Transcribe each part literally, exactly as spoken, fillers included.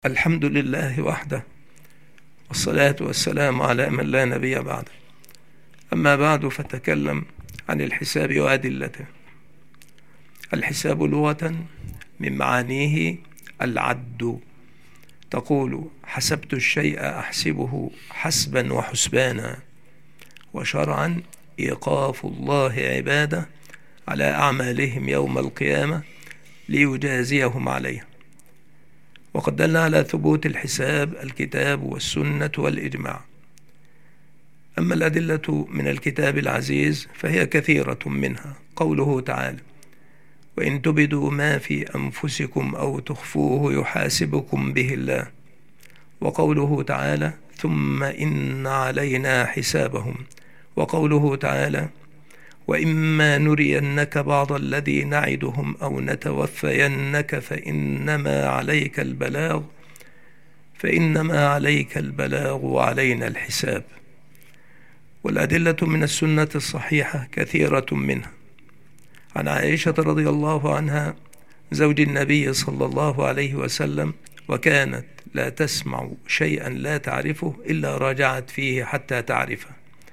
الحمد لله وحده، والصلاة والسلام على من لا نبي بعده. أما بعد، فتكلم عن الحساب وأدلته. الحساب لغة من معانيه العد. تقول: حسبت الشيء أحسبه حسبا وحسبانا. وشرعا: إيقاف الله عباده على أعمالهم يوم القيامة ليجازيهم عليها. وقد دل على ثبوت الحساب الكتاب والسنة والإجماع. أما الأدلة من الكتاب العزيز فهي كثيرة، منها قوله تعالى: وإن تبدوا ما في أنفسكم أو تخفوه يحاسبكم به الله. وقوله تعالى: ثم إن علينا حسابهم. وقوله تعالى: وإما نرينك بعض الذي نعدهم أو نتوفينك فإنما عليك البلاغ فإنما عليك البلاغ وعلينا الحساب. والأدلة من السنة الصحيحة كثيرة، منها عن عائشة رضي الله عنها زوج النبي صلى الله عليه وسلم، وكانت لا تسمع شيئا لا تعرفه إلا راجعت فيه حتى تعرفه.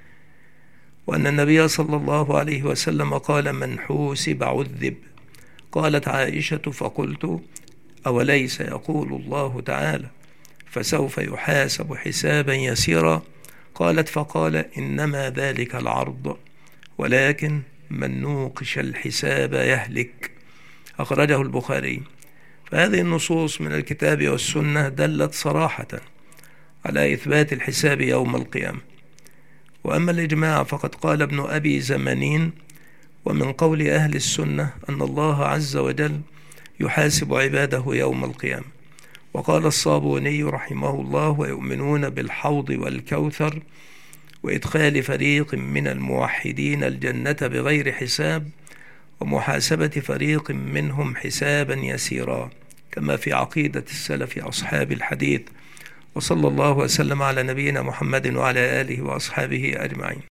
وأن النبي صلى الله عليه وسلم قال: من حوسب عذب. قالت عائشة: فقلت: أوليس يقول الله تعالى: فسوف يحاسب حسابا يسيرا؟ قالت: فقال: إنما ذلك العرض، ولكن من نوقش الحساب يهلك. أخرجه البخاري. فهذه النصوص من الكتاب والسنة دلت صراحة على إثبات الحساب يوم القيامة. وأما الإجماع فقد قال ابن أبي زمانين: ومن قول أهل السنة أن الله عز وجل يحاسب عباده يوم القيامة. وقال الصابوني رحمه الله: ويؤمنون بالحوض والكوثر وإدخال فريق من الموحدين الجنة بغير حساب، ومحاسبة فريق منهم حسابا يسيرا، كما في عقيدة السلف أصحاب الحديث. وصلى الله وسلم على نبينا محمد وعلى آله وأصحابه أجمعين.